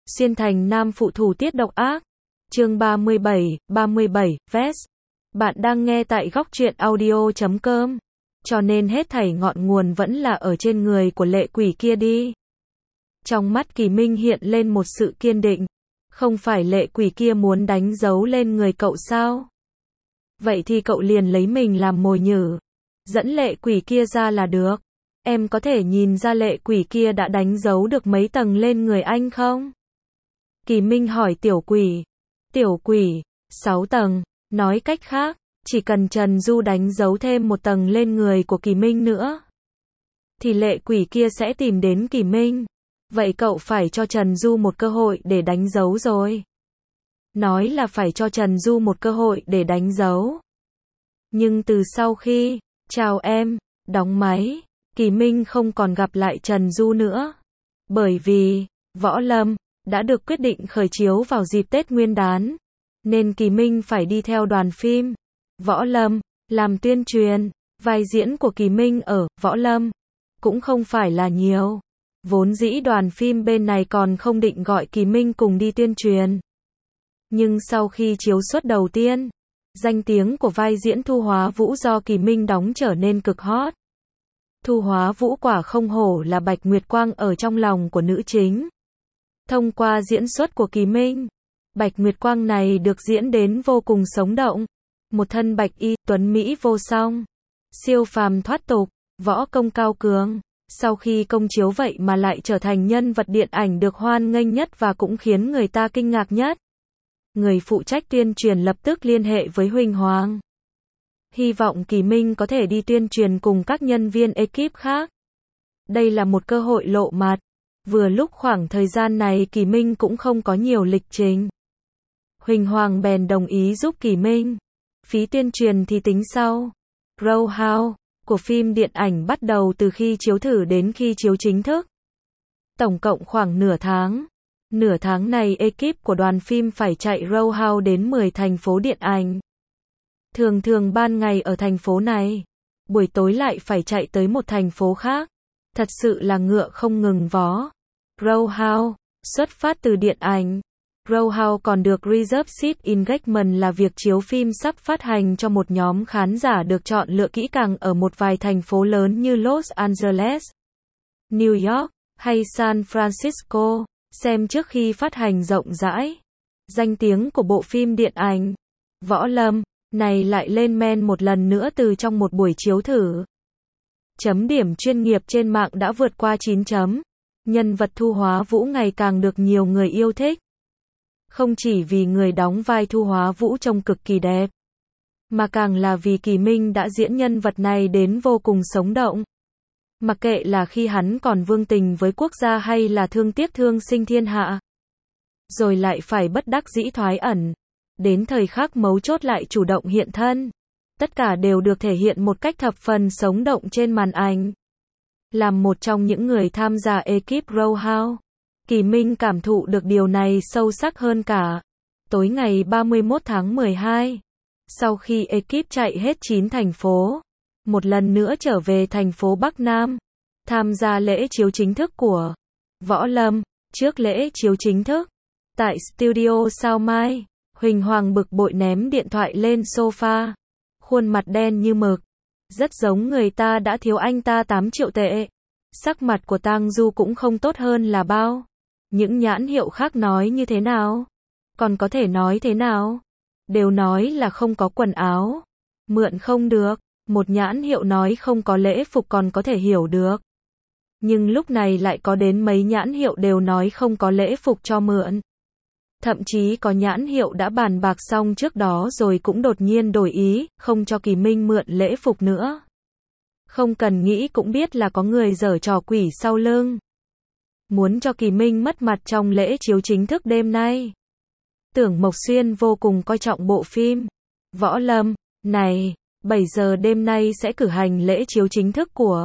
Xuyên thành nam phụ thủ tiết độc ác. Chương 37, Vest. Bạn đang nghe tại góc truyện audio.com. Cho nên hết thảy ngọn nguồn vẫn là ở trên người của lệ quỷ kia đi. Trong mắt Kỳ Minh hiện lên một sự kiên định. Không phải lệ quỷ kia muốn đánh dấu lên người cậu sao? Vậy thì cậu liền lấy mình làm mồi nhử. Dẫn lệ quỷ kia ra là được. Em có thể nhìn ra lệ quỷ kia đã đánh dấu được mấy tầng lên người anh không? Kỳ Minh hỏi tiểu quỷ. Tiểu quỷ, 6 tầng. Nói cách khác, chỉ cần Trần Du đánh dấu thêm một tầng lên người của Kỳ Minh nữa, thì lệ quỷ kia sẽ tìm đến Kỳ Minh. Vậy cậu phải cho Trần Du một cơ hội để đánh dấu rồi. Nói là phải cho Trần Du một cơ hội để đánh dấu. Nhưng từ sau khi, chào em, đóng máy, Kỳ Minh không còn gặp lại Trần Du nữa. Bởi vì, Võ Lâm đã được quyết định khởi chiếu vào dịp Tết Nguyên đán, nên Kỳ Minh phải đi theo đoàn phim Võ Lâm làm tuyên truyền. Vai diễn của Kỳ Minh ở Võ Lâm cũng không phải là nhiều. Vốn dĩ đoàn phim bên này còn không định gọi Kỳ Minh cùng đi tuyên truyền. Nhưng sau khi chiếu suất đầu tiên, danh tiếng của vai diễn Thu Hóa Vũ do Kỳ Minh đóng trở nên cực hot. Thu Hóa Vũ quả không hổ là Bạch Nguyệt Quang ở trong lòng của nữ chính. Thông qua diễn xuất của Kỳ Minh, Bạch Nguyệt Quang này được diễn đến vô cùng sống động. Một thân bạch y, tuấn mỹ vô song, siêu phàm thoát tục, võ công cao cường. Sau khi công chiếu vậy mà lại trở thành nhân vật điện ảnh được hoan nghênh nhất và cũng khiến người ta kinh ngạc nhất. Người phụ trách tuyên truyền lập tức liên hệ với Huỳnh Hoàng. Hy vọng Kỳ Minh có thể đi tuyên truyền cùng các nhân viên ekip khác. Đây là một cơ hội lộ mặt. Vừa lúc khoảng thời gian này Kỳ Minh cũng không có nhiều lịch trình. Huỳnh Hoàng bèn đồng ý giúp Kỳ Minh. Phí tuyên truyền thì tính sau. Row House của phim điện ảnh bắt đầu từ khi chiếu thử đến khi chiếu chính thức. Tổng cộng khoảng nửa tháng. Nửa tháng này ekip của đoàn phim phải chạy row house đến 10 thành phố điện ảnh. Thường ban ngày ở thành phố này, buổi tối lại phải chạy tới một thành phố khác. Thật sự là ngựa không ngừng vó. Row house xuất phát từ điện ảnh. Row house còn được Reserve Seat Engagement là việc chiếu phim sắp phát hành cho một nhóm khán giả được chọn lựa kỹ càng ở một vài thành phố lớn như Los Angeles, New York hay San Francisco. Xem trước khi phát hành rộng rãi. Danh tiếng của bộ phim điện ảnh Võ Lâm này lại lên men một lần nữa từ trong một buổi chiếu thử. Chấm điểm chuyên nghiệp trên mạng đã vượt qua 9 chấm. Nhân vật Thu Hóa Vũ ngày càng được nhiều người yêu thích. Không chỉ vì người đóng vai Thu Hóa Vũ trông cực kỳ đẹp, mà càng là vì Kỳ Minh đã diễn nhân vật này đến vô cùng sống động. Mặc kệ là khi hắn còn vương tình với quốc gia hay là thương tiếc thương sinh thiên hạ, rồi lại phải bất đắc dĩ thoái ẩn, đến thời khắc mấu chốt lại chủ động hiện thân. Tất cả đều được thể hiện một cách thập phần sống động trên màn ảnh. Làm một trong những người tham gia ekip Row House, Kỳ Minh cảm thụ được điều này sâu sắc hơn cả. Tối ngày 31 tháng 12, sau khi ekip chạy hết 9 thành phố, một lần nữa trở về thành phố Bắc Nam, tham gia lễ chiếu chính thức của Võ Lâm. Trước lễ chiếu chính thức, tại studio Sao Mai, Huỳnh Hoàng bực bội ném điện thoại lên sofa, khuôn mặt đen như mực, rất giống người ta đã thiếu anh ta 8 triệu tệ. Sắc mặt của Tang Du cũng không tốt hơn là bao. Những nhãn hiệu khác nói như thế nào? Còn có thể nói thế nào? Đều nói là không có quần áo, mượn không được. Một nhãn hiệu nói không có lễ phục còn có thể hiểu được. Nhưng lúc này lại có đến mấy nhãn hiệu đều nói không có lễ phục cho mượn. Thậm chí có nhãn hiệu đã bàn bạc xong trước đó rồi cũng đột nhiên đổi ý, không cho Kỳ Minh mượn lễ phục nữa. Không cần nghĩ cũng biết là có người giở trò quỷ sau lưng. Muốn cho Kỳ Minh mất mặt trong lễ chiếu chính thức đêm nay. Tưởng Mộc Xuyên vô cùng coi trọng bộ phim Võ Lâm này. 7 giờ đêm nay sẽ cử hành lễ chiếu chính thức của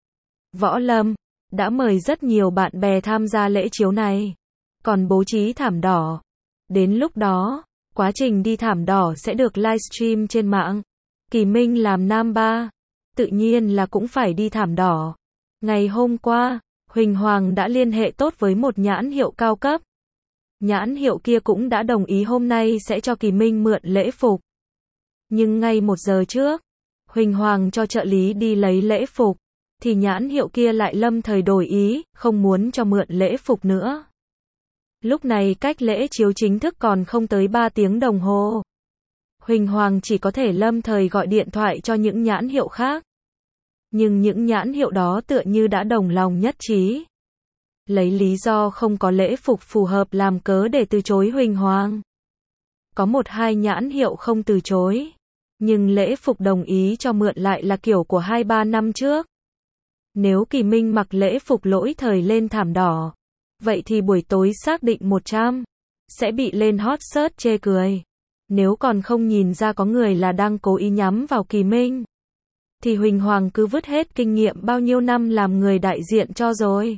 Võ Lâm. Đã mời rất nhiều bạn bè tham gia lễ chiếu này. Còn bố trí thảm đỏ. Đến lúc đó, quá trình đi thảm đỏ sẽ được livestream trên mạng. Kỳ Minh làm nam ba, tự nhiên là cũng phải đi thảm đỏ. Ngày hôm qua, Huỳnh Hoàng đã liên hệ tốt với một nhãn hiệu cao cấp. nhãn hiệu kia cũng đã đồng ý hôm nay sẽ cho Kỳ Minh mượn lễ phục. Nhưng ngay 1 giờ trước, Huỳnh Hoàng cho trợ lý đi lấy lễ phục, thì nhãn hiệu kia lại lâm thời đổi ý, không muốn cho mượn lễ phục nữa. Lúc này cách lễ chiếu chính thức còn không tới 3 tiếng đồng hồ. Huỳnh Hoàng chỉ có thể lâm thời gọi điện thoại cho những nhãn hiệu khác. Nhưng những nhãn hiệu đó tựa như đã đồng lòng nhất trí. Lấy lý do không có lễ phục phù hợp làm cớ để từ chối Huỳnh Hoàng. Có 1-2 nhãn hiệu không từ chối. Nhưng lễ phục đồng ý cho mượn lại là kiểu của 2-3 năm trước. Nếu Kỳ Minh mặc lễ phục lỗi thời lên thảm đỏ, vậy thì buổi tối xác định 100, sẽ bị lên hot search chê cười. Nếu còn không nhìn ra có người là đang cố ý nhắm vào Kỳ Minh, thì Huỳnh Hoàng cứ vứt hết kinh nghiệm bao nhiêu năm làm người đại diện cho rồi.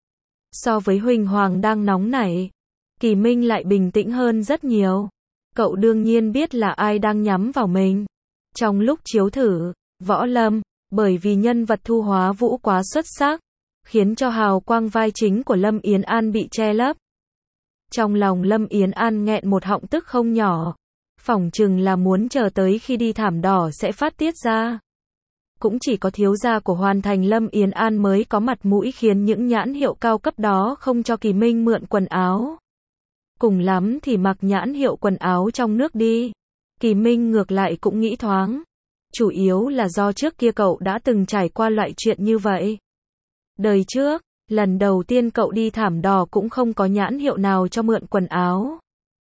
So với Huỳnh Hoàng đang nóng nảy, Kỳ Minh lại bình tĩnh hơn rất nhiều. Cậu đương nhiên biết là ai đang nhắm vào mình. Trong lúc chiếu thử, Võ Lâm, bởi vì nhân vật Thu Hóa Vũ quá xuất sắc, khiến cho hào quang vai chính của Lâm Yến An bị che lấp. Trong lòng Lâm Yến An nghẹn một họng tức không nhỏ, phỏng chừng là muốn chờ tới khi đi thảm đỏ sẽ phát tiết ra. Cũng chỉ có thiếu gia của Hoàn Thành Lâm Yến An mới có mặt mũi khiến những nhãn hiệu cao cấp đó không cho Kỳ Minh mượn quần áo. Cùng lắm thì mặc nhãn hiệu quần áo trong nước đi. Kỳ Minh ngược lại cũng nghĩ thoáng. Chủ yếu là do trước kia cậu đã từng trải qua loại chuyện như vậy. Đời trước, lần đầu tiên cậu đi thảm đỏ cũng không có nhãn hiệu nào cho mượn quần áo.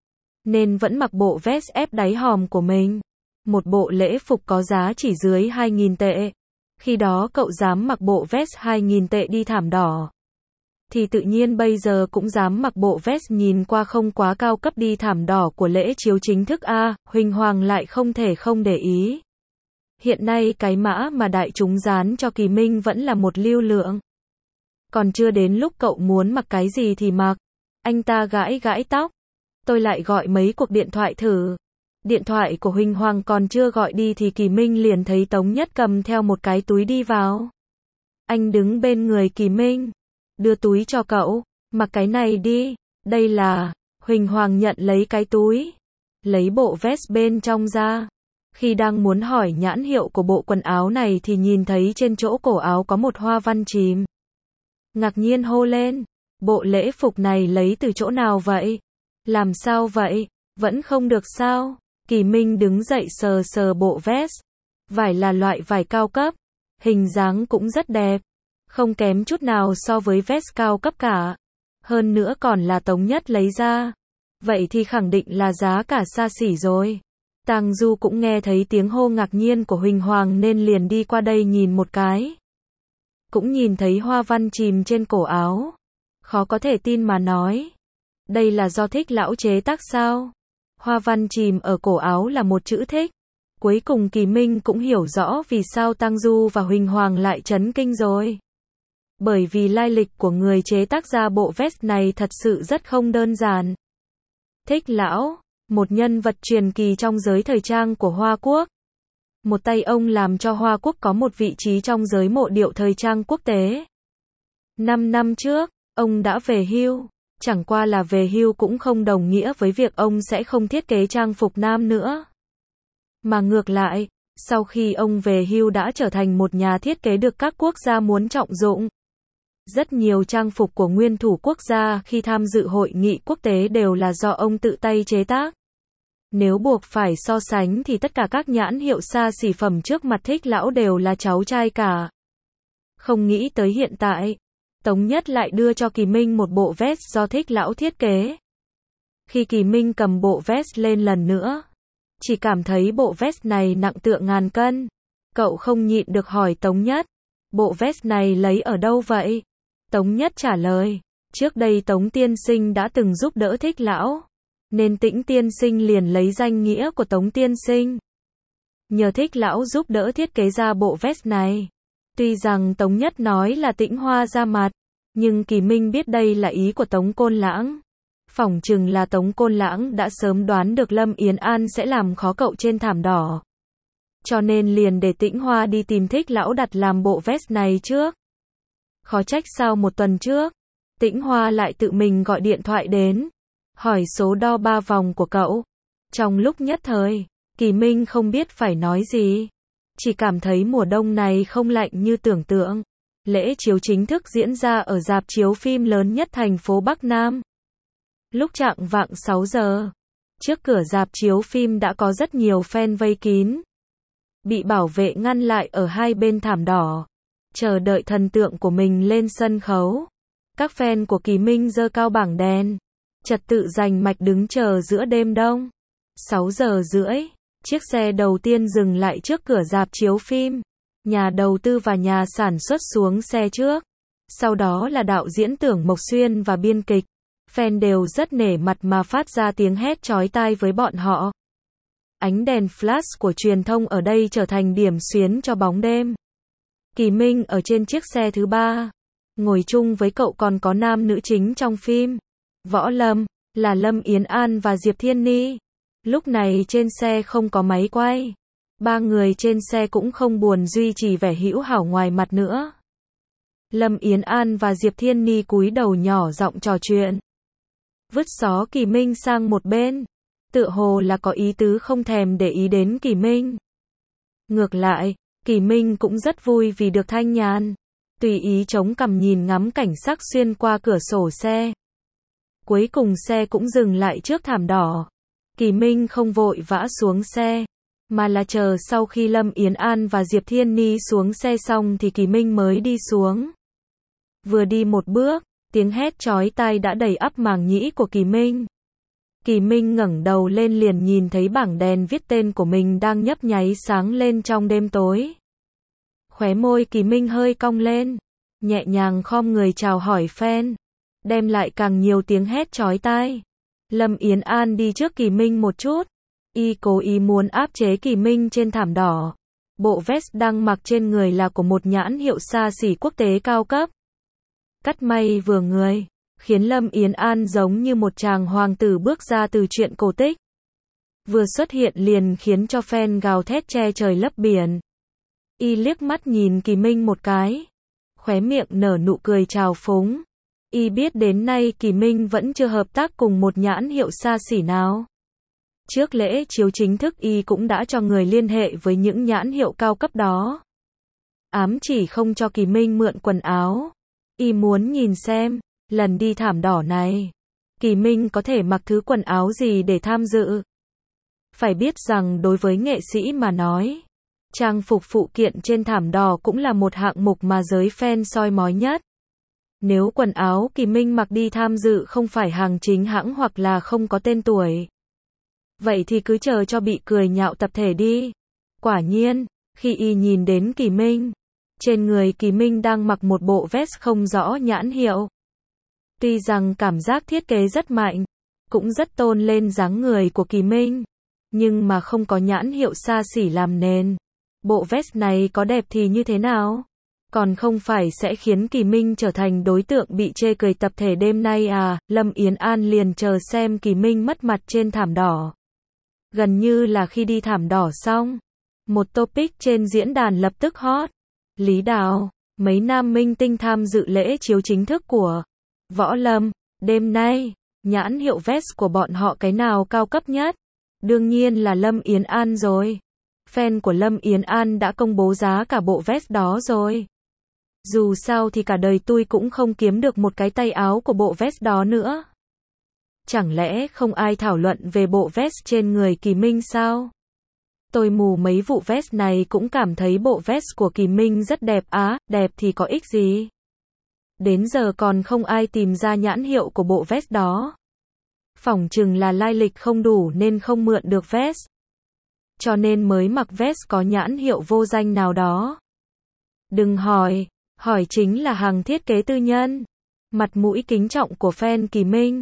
Nên vẫn mặc bộ vest ép đáy hòm của mình. Một bộ lễ phục có giá chỉ dưới 2.000 tệ. Khi đó cậu dám mặc bộ vest 2.000 tệ đi thảm đỏ. Thì tự nhiên bây giờ cũng dám mặc bộ vest nhìn qua không quá cao cấp đi thảm đỏ của lễ chiếu chính thức a. Huỳnh Hoàng lại không thể không để ý. Hiện nay cái mã mà đại chúng dán cho Kỳ Minh vẫn là một lưu lượng. Còn chưa đến lúc cậu muốn mặc cái gì thì mặc. Anh ta gãi gãi tóc. Tôi lại gọi mấy cuộc điện thoại thử. Điện thoại của Huỳnh Hoàng còn chưa gọi đi thì Kỳ Minh liền thấy Tống Nhất cầm theo một cái túi đi vào. Anh đứng bên người Kỳ Minh. Đưa túi cho cậu. Mặc cái này đi. Đây là. Huỳnh Hoàng nhận lấy cái túi. Lấy bộ vest bên trong ra. Khi đang muốn hỏi nhãn hiệu của bộ quần áo này thì nhìn thấy trên chỗ cổ áo có một hoa văn chìm. Ngạc nhiên hô lên. Bộ lễ phục này lấy từ chỗ nào vậy? Làm sao vậy? Vẫn không được sao? Kỳ Minh đứng dậy sờ sờ bộ vest. Vải là loại vải cao cấp. Hình dáng cũng rất đẹp. Không kém chút nào so với vest cao cấp cả. Hơn nữa còn là Tống Nhất lấy ra. Vậy thì khẳng định là giá cả xa xỉ rồi. Tang Du cũng nghe thấy tiếng hô ngạc nhiên của Huỳnh Hoàng nên liền đi qua đây nhìn một cái. Cũng nhìn thấy hoa văn chìm trên cổ áo. Khó có thể tin mà nói. Đây là do Thích Lão chế tác sao? Hoa văn chìm ở cổ áo là một chữ thích. Cuối cùng Kỳ Minh cũng hiểu rõ vì sao Tang Du và Huỳnh Hoàng lại chấn kinh rồi. Bởi vì lai lịch của người chế tác ra bộ vest này thật sự rất không đơn giản. Thích Lão, một nhân vật truyền kỳ trong giới thời trang của Hoa Quốc. Một tay ông làm cho Hoa Quốc có một vị trí trong giới mộ điệu thời trang quốc tế. 5 năm trước, ông đã về hưu. Chẳng qua là về hưu cũng không đồng nghĩa với việc ông sẽ không thiết kế trang phục nam nữa. Mà ngược lại, sau khi ông về hưu đã trở thành một nhà thiết kế được các quốc gia muốn trọng dụng. Rất nhiều trang phục của nguyên thủ quốc gia khi tham dự hội nghị quốc tế đều là do ông tự tay chế tác. Nếu buộc phải so sánh thì tất cả các nhãn hiệu xa xỉ phẩm trước mặt Thích Lão đều là cháu trai cả. Không nghĩ tới hiện tại, Tống Nhất lại đưa cho Kỳ Minh một bộ vest do Thích Lão thiết kế. Khi Kỳ Minh cầm bộ vest lên lần nữa, chỉ cảm thấy bộ vest này nặng tựa ngàn cân. Cậu không nhịn được hỏi Tống Nhất, bộ vest này lấy ở đâu vậy? Tống Nhất trả lời, trước đây Tống Tiên Sinh đã từng giúp đỡ Thích Lão, nên Tĩnh Tiên Sinh liền lấy danh nghĩa của Tống Tiên Sinh. Nhờ Thích Lão giúp đỡ thiết kế ra bộ vest này. Tuy rằng Tống Nhất nói là Tĩnh Hoa ra mặt, nhưng Kỳ Minh biết đây là ý của Tống Côn Lãng. Phỏng chừng là Tống Côn Lãng đã sớm đoán được Lâm Yến An sẽ làm khó cậu trên thảm đỏ. Cho nên liền để Tĩnh Hoa đi tìm Thích Lão đặt làm bộ vest này trước. Khó trách sao một tuần trước, Tĩnh Hoa lại tự mình gọi điện thoại đến. hỏi số đo 3 vòng của cậu. Trong lúc nhất thời, Kỳ Minh không biết phải nói gì. Chỉ cảm thấy mùa đông này không lạnh như tưởng tượng. Lễ chiếu chính thức diễn ra ở rạp chiếu phim lớn nhất thành phố Bắc Nam. Lúc chạng vạng 6 giờ, trước cửa rạp chiếu phim đã có rất nhiều fan vây kín. Bị bảo vệ ngăn lại ở hai bên thảm đỏ, chờ đợi thần tượng của mình lên sân khấu. Các fan của Kỳ Minh giơ cao bảng đèn, trật tự rành mạch đứng chờ giữa đêm đông. 6 giờ rưỡi, chiếc xe đầu tiên dừng lại trước cửa rạp chiếu phim. Nhà đầu tư và nhà sản xuất xuống xe trước. Sau đó là đạo diễn Tưởng Mộc Xuyên và biên kịch. Fan đều rất nể mặt mà phát ra tiếng hét chói tai với bọn họ. Ánh đèn flash của truyền thông ở đây trở thành điểm xuyến cho bóng đêm. Kỳ Minh ở trên chiếc xe thứ 3. Ngồi chung với cậu còn có nam nữ chính trong phim. Võ Lâm, là Lâm Yến An và Diệp Thiên Ni. Lúc này trên xe không có máy quay. Ba người trên xe cũng không buồn duy trì vẻ hữu hảo ngoài mặt nữa. Lâm Yến An và Diệp Thiên Ni cúi đầu nhỏ giọng trò chuyện. Vứt xó Kỳ Minh sang một bên. Tựa hồ là có ý tứ không thèm để ý đến Kỳ Minh. Ngược lại, Kỳ Minh cũng rất vui vì được thanh nhàn. Tùy ý chống cằm nhìn ngắm cảnh sắc xuyên qua cửa sổ xe. Cuối cùng xe cũng dừng lại trước thảm đỏ. Kỳ Minh không vội vã xuống xe, mà là chờ sau khi Lâm Yến An và Diệp Thiên Ni xuống xe xong thì Kỳ Minh mới đi xuống. Vừa đi một bước, tiếng hét chói tai đã đầy ắp màng nhĩ của Kỳ Minh. Kỳ Minh ngẩng đầu lên liền nhìn thấy bảng đèn viết tên của mình đang nhấp nháy sáng lên trong đêm tối. Khóe môi Kỳ Minh hơi cong lên, nhẹ nhàng khom người chào hỏi fan, đem lại càng nhiều tiếng hét chói tai. Lâm Yến An đi trước Kỳ Minh một chút, y cố ý muốn áp chế Kỳ Minh trên thảm đỏ. Bộ vest đang mặc trên người là của một nhãn hiệu xa xỉ quốc tế cao cấp. Cắt may vừa người, khiến Lâm Yến An giống như một chàng hoàng tử bước ra từ truyện cổ tích. Vừa xuất hiện liền khiến cho fan gào thét che trời lấp biển. Y liếc mắt nhìn Kỳ Minh một cái, khóe miệng nở nụ cười trào phúng. Y biết đến nay Kỳ Minh vẫn chưa hợp tác cùng một nhãn hiệu xa xỉ nào. Trước lễ chiếu chính thức Y cũng đã cho người liên hệ với những nhãn hiệu cao cấp đó. Ám chỉ không cho Kỳ Minh mượn quần áo. Y muốn nhìn xem, lần đi thảm đỏ này, Kỳ Minh có thể mặc thứ quần áo gì để tham dự. Phải biết rằng đối với nghệ sĩ mà nói, trang phục phụ kiện trên thảm đỏ cũng là một hạng mục mà giới fan soi mói nhất. Nếu quần áo Kỳ Minh mặc đi tham dự không phải hàng chính hãng hoặc là không có tên tuổi, vậy thì cứ chờ cho bị cười nhạo tập thể đi. Quả nhiên, khi y nhìn đến Kỳ Minh, trên người Kỳ Minh đang mặc một bộ vest không rõ nhãn hiệu. Tuy rằng cảm giác thiết kế rất mạnh, cũng rất tôn lên dáng người của Kỳ Minh, nhưng mà không có nhãn hiệu xa xỉ làm nền. Bộ vest này có đẹp thì như thế nào? Còn không phải sẽ khiến Kỳ Minh trở thành đối tượng bị chê cười tập thể đêm nay à? Lâm Yến An liền chờ xem Kỳ Minh mất mặt trên thảm đỏ. Gần như là khi đi thảm đỏ xong, một topic trên diễn đàn lập tức hot. Lý Đào, mấy nam minh tinh tham dự lễ chiếu chính thức của Võ Lâm. Đêm nay, nhãn hiệu vest của bọn họ cái nào cao cấp nhất? Đương nhiên là Lâm Yến An rồi. Fan của Lâm Yến An đã công bố giá cả bộ vest đó rồi. Dù sao thì cả đời tôi cũng không kiếm được một cái tay áo của bộ vest đó nữa. Chẳng lẽ không ai thảo luận về bộ vest trên người Kỳ Minh sao? Tôi mù mấy vụ vest này cũng cảm thấy bộ vest của Kỳ Minh rất đẹp á, đẹp thì có ích gì? Đến giờ còn không ai tìm ra nhãn hiệu của bộ vest đó. Phỏng chừng là lai lịch không đủ nên không mượn được vest. Cho nên mới mặc vest có nhãn hiệu vô danh nào đó. Đừng hỏi, hỏi chính là hàng thiết kế tư nhân. Mặt mũi kính trọng của fan Kỳ Minh.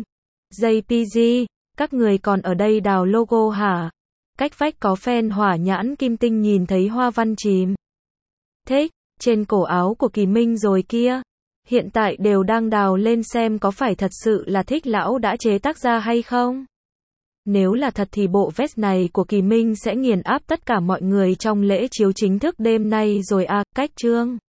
JPG, các người còn ở đây đào logo hả? Cách vách có fan hỏa nhãn kim tinh nhìn thấy hoa văn chìm. Thích, trên cổ áo của Kỳ Minh rồi kia. Hiện tại đều đang đào lên xem có phải thật sự là thích lão đã chế tác ra hay không. Nếu là thật thì bộ vest này của Kỳ Minh sẽ nghiền áp tất cả mọi người trong lễ chiếu chính thức đêm nay rồi à, cách chương.